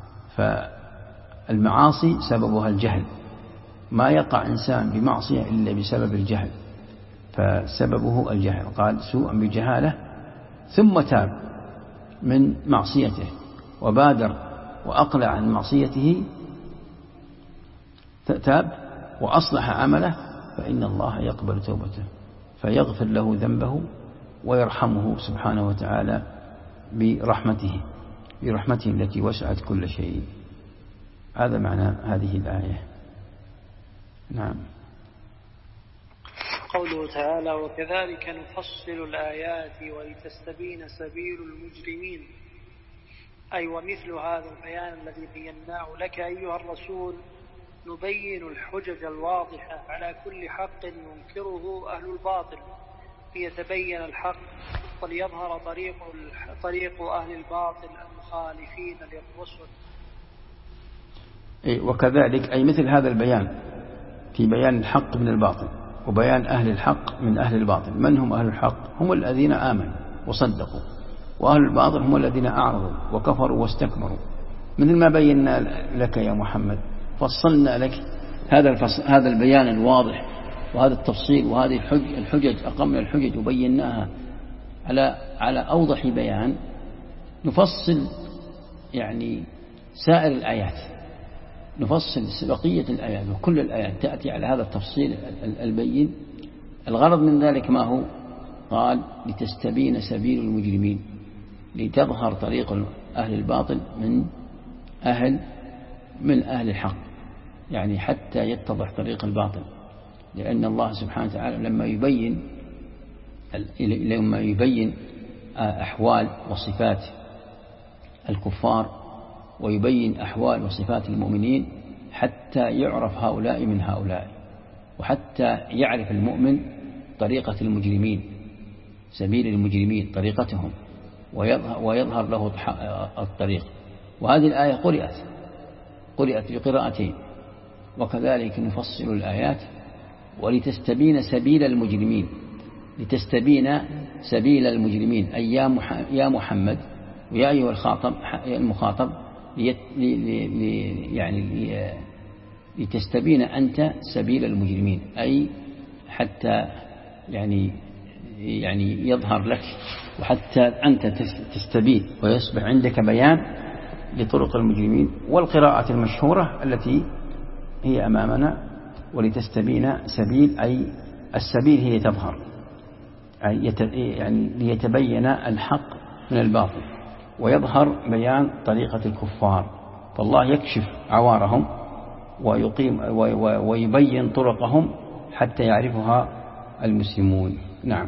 فالمعاصي سببها الجهل، ما يقع إنسان بمعصية إلا بسبب الجهل، فسببه الجهل. قال: سوءا بجهالة ثم تاب من معصيته وبادر وأقلع عن معصيته، تاب وأصلح عمله، فإن الله يقبل توبته فيغفر له ذنبه ويرحمه سبحانه وتعالى برحمته التي وسعت كل شيء. هذا معنى هذه الآية. نعم. قوله تعالى: وكذلك نفصل الآيات ولتستبين سبيل المجرمين، أي ومثل هذا البيان الذي بيناه لك أيها الرسول نبين الحجج الواضحة على كل حق ينكره أهل الباطل ليتبين الحق وليظهر طريق أهل الباطل المخالفين للرسل. وكذلك أي مثل هذا البيان في بيان الحق من الباطل وبيان أهل الحق من أهل الباطل. من هم أهل الحق؟ هم الذين آمنوا وصدقوا، وأهل الباطل هم الذين أعرضوا وكفروا واستكبروا. مثل ما بينا لك يا محمد، فصلنا لك هذا البيان الواضح وهذا التفصيل وهذه الحجج، أقمنا الحجج وبيناها على أوضح بيان. نفصل يعني سائر الآيات، نفصل بقية الآيات، وكل الآيات تأتي على هذا التفصيل البين. الغرض من ذلك ما هو؟ قال: لتستبين سبيل المجرمين، لتظهر طريق أهل الباطل من أهل الحق، يعني حتى يتضح طريق الباطل. لأن الله سبحانه وتعالى لما يبين أحوال وصفات الكفار ويبين أحوال وصفات المؤمنين حتى يعرف هؤلاء من هؤلاء، وحتى يعرف المؤمن طريقة المجرمين، سبيل المجرمين طريقتهم، ويظهر له الطريق. وهذه الآية قرأت بقراءتين: وكذلك نفصل الآيات ولتستبين سبيل المجرمين. لتستبين سبيل المجرمين أي يا محمد ويا أيها المخاطب، يعني لتستبين أنت سبيل المجرمين، أي حتى يعني يظهر لك، وحتى أنت تستبين ويصبح عندك بيان لطرق المجرمين. والقراءة المشهورة التي هي أمامنا: ولتستبين سبيل، أي السبيل هي تظهر، يعني ليتبين الحق من الباطل ويظهر بيان طريقة الكفار، فالله يكشف عوارهم ويبين طرقهم حتى يعرفها المسلمون. نعم.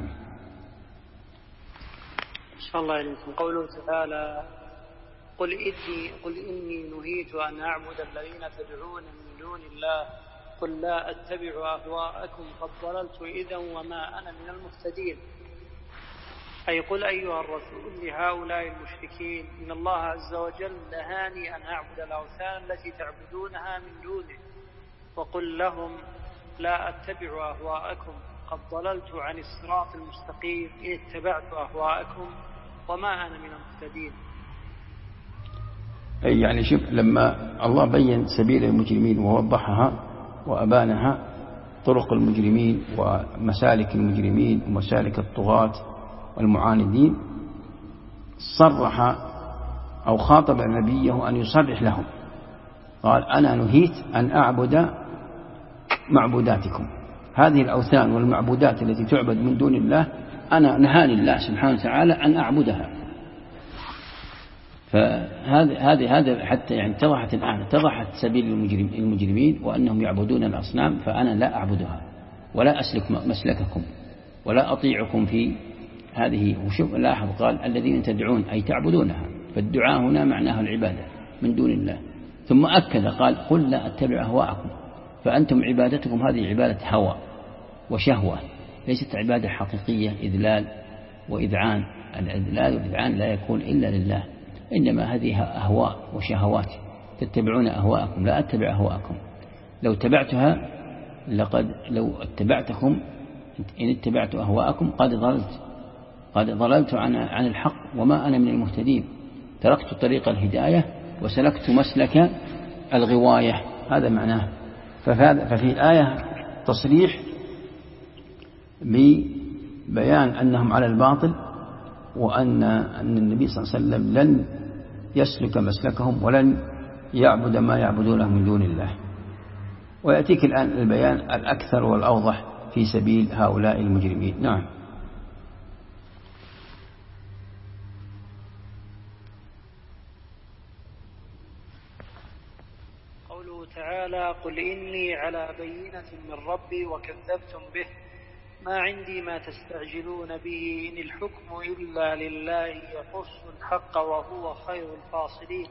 إن شاء الله إليكم. قوله تعالى قل إني نهيت أن أعبد الذين تدعون من دون الله قل لا أتبع أهواءكم قد ضللت إذا وما أنا من المهتدين. أي قل أيها الرسول لهؤلاء المشركين إن الله عز وجل نهاني أن أعبد الأوثان التي تعبدونها من دونه، وقل لهم لا أتبع أهواءكم قد ضللت عن الصراط المستقيم إن اتبعت أهواءكم وما أنا من المهتدين. أي يعني شوف، لما الله بين سبيل المجرمين ووضحها وأبانها طرق المجرمين ومسالك المجرمين ومسالك الطغاة والمعاندين، صرح أو خاطب نبيه أن يصرح لهم، قال أنا نهيت أن أعبد معبوداتكم، هذه الأوثان والمعبودات التي تعبد من دون الله أنا نهاني الله سبحانه وتعالى أن أعبدها. فهذا حتى يعني اتضحت الآن، اتضحت سبيل المجرمين وأنهم يعبدون الأصنام، فأنا لا أعبدها ولا أسلك مسلككم ولا أطيعكم في هذه. وشوف لاحظ قال الذين تدعون أي تعبدونها، فالدعاء هنا معناه العبادة من دون الله. ثم أكد قال قل لا أتبع أهواءكم، فأنتم عبادتكم هذه عبادة هوى وشهوة، ليست عبادة حقيقية إذلال وإذعان. الإذلال والإذعان لا يكون إلا لله، إنما هذه أهواء وشهوات، تتبعون أهواءكم لا أتبع أهواءكم. لو اتبعتها لو اتبعتكم إن اتبعت أهواءكم قد ضللت عن الحق وما أنا من المهتدين، تركت طريق الهداية وسلكت مسلك الغواية، هذا معناه. ففي الآية تصريح ببيان أنهم على الباطل، وأن النبي صلى الله عليه وسلم لن يسلك مسلكهم ولن يعبد ما يعبدونه من دون الله. ويأتيك الآن البيان الأكثر والأوضح في سبيل هؤلاء المجرمين. نعم. قوله تعالى قل إني على بينة من ربي وكذبتم به ما عندي ما تستعجلون به إن الحكم إلا لله يقص الحق وهو خير الفاصلين.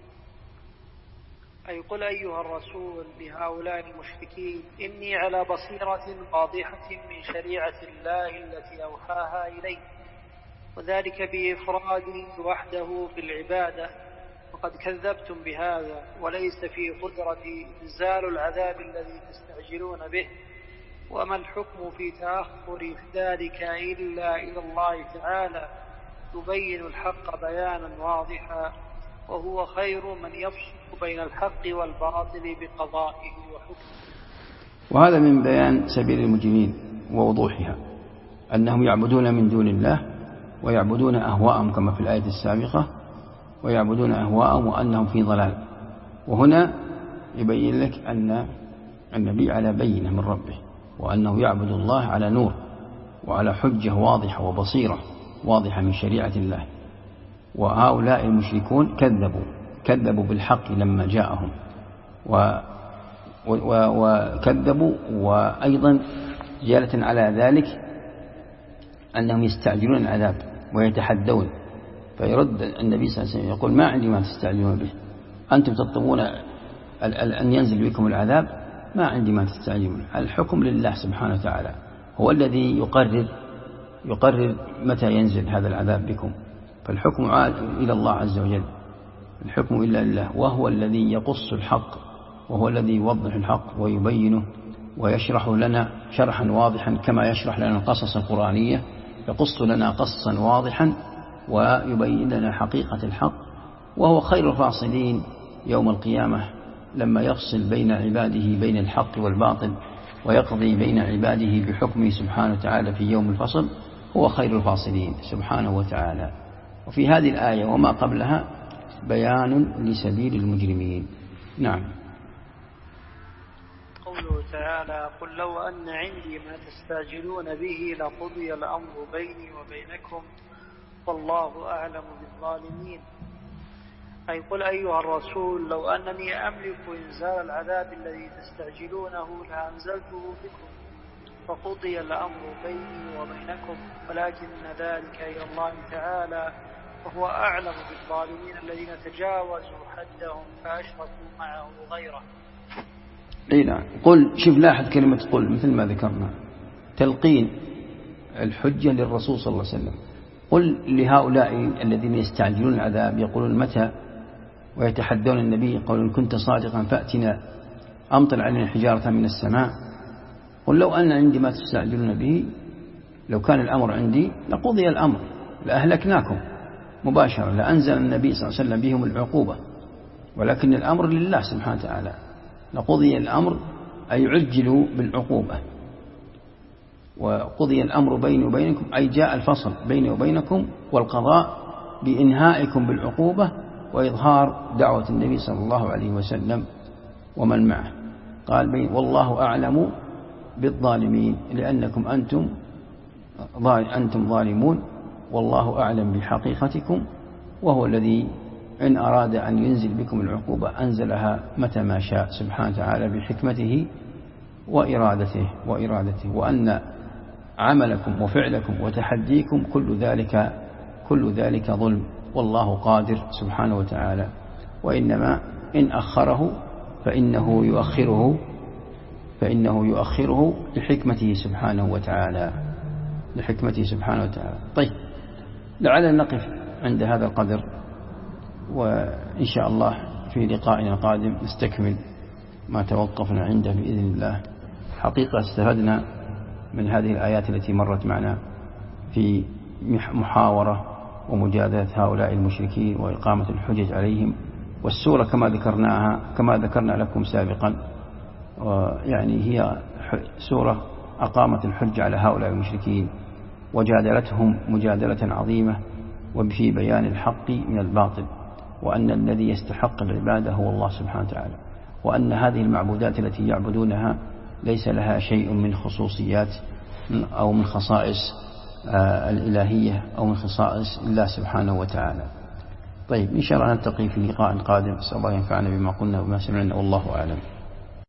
أي قل أيها الرسول لهؤلاء المشركين إني على بصيرة واضحة من شريعة الله التي أوحاها إلي، وذلك بإفراده وحده في العبادة، وقد كذبتم بهذا وليس في قدرتي إنزال العذاب الذي تستعجلون به، وما الحكم في تأخر ذلك إلا إلى الله تعالى يبين الحق بيانا واضحا، وهو خير من يفصل بين الحق والباطل بقضائه وحكمه. وهذا من بيان سبيل المجرمين ووضوحها، أنهم يعبدون من دون الله ويعبدون أهواءهم كما في الآية السابقة، ويعبدون أهواءهم وأنهم في ضلال. وهنا يبين لك أن النبي على بينة من ربه، وأنه يعبد الله على نور وعلى حجة واضحة وبصيرة واضحة من شريعة الله. وهؤلاء المشركون كذبوا بالحق لما جاءهم وكذبوا، وأيضا زيادة على ذلك أنهم يستعجلون العذاب ويتحدون، فيرد النبي صلى الله عليه وسلم يقول ما عندي ما تستعجلون به، أنتم تطلبون أن ينزل بكم العذاب، ما عندي ما تستعجلون. الحكم لله سبحانه وتعالى، هو الذي يقرر متى ينزل هذا العذاب بكم، فالحكم إلى الله عز وجل، الحكم إلا لله، وهو الذي يقص الحق، وهو الذي يوضح الحق ويبينه ويشرح لنا شرحا واضحا، كما يشرح لنا القصص القرآنية، يقص لنا قصا واضحا ويبين لنا حقيقة الحق. وهو خير الفاصلين يوم القيامة لما يفصل بين عباده بين الحق والباطل، ويقضي بين عباده بحكمه سبحانه وتعالى في يوم الفصل، هو خير الفاصلين سبحانه وتعالى. وفي هذه الآية وما قبلها بيان لسبيل المجرمين. نعم. قوله تعالى قل لو أن عندي ما تستعجلون به لقضي الأمر بيني وبينكم والله أعلم بالظالمين. أي قل أيها الرسول لو أنني أملك إنزال العذاب الذي تستعجلونه لأنزلته بكم، فقضي الأمر بيني وبينكم، ولكن ذلك إلى الله تعالى، وهو أعلم بالظالمين الذين تجاوزوا حدهم فأشركوا معه غيره. نعم. قل، شوف لاحظ كلمة قل مثل ما ذكرنا، تلقين الحجة للرسول صلى الله عليه وسلم. قل لهؤلاء الذين يستعجلون العذاب يقولون متى، ويتحدون النبي يقولون كنت صادقا فأتنا أمطر علينا حجارة من السماء. قل لو أن عندي ما تستعجلون به، لو كان الأمر عندي لقضي الأمر لأهلكناكم مباشرة، لأنزل النبي صلى الله عليه وسلم بهم العقوبة، ولكن الأمر لله سبحانه وتعالى. لقضي الأمر أي عجلوا بالعقوبة، وقضي الأمر بيني وبينكم أي جاء الفصل بيني وبينكم والقضاء بإنهائكم بالعقوبة وإظهار دعوة النبي صلى الله عليه وسلم ومن معه. قال والله أعلم بالظالمين، لأنكم أنتم ظالمون، والله أعلم بحقيقتكم، وهو الذي إن أراد أن ينزل بكم العقوبة أنزلها متى ما شاء سبحانه وتعالى بحكمته وإرادته، وأن عملكم وفعلكم وتحديكم كل ذلك ظلم، والله قادر سبحانه وتعالى. وإنما إن أخره فإنه يؤخره لحكمته سبحانه وتعالى. طيب، لعلنا نقف عند هذا القدر، وإن شاء الله في لقائنا القادم نستكمل ما توقفنا عنده بإذن الله. حقيقة استفدنا من هذه الآيات التي مرت معنا في محاورة ومجادلة هؤلاء المشركين وإقامة الحجج عليهم، والسورة كما ذكرنا لكم سابقا، يعني هي سورة أقامت الحج على هؤلاء المشركين وجادلتهم مجادلة عظيمة، وفي بيان الحق من الباطل، وأن الذي يستحق العبادة هو الله سبحانه وتعالى، وأن هذه المعبودات التي يعبدونها ليس لها شيء من خصوصيات أو من خصائص الإلهية أو من خصائص الله سبحانه وتعالى. طيب، إن شاء الله نلتقي في لقاء قادم. أسأل الله ينفعنا بما قلنا وما سمعنا، والله أعلم.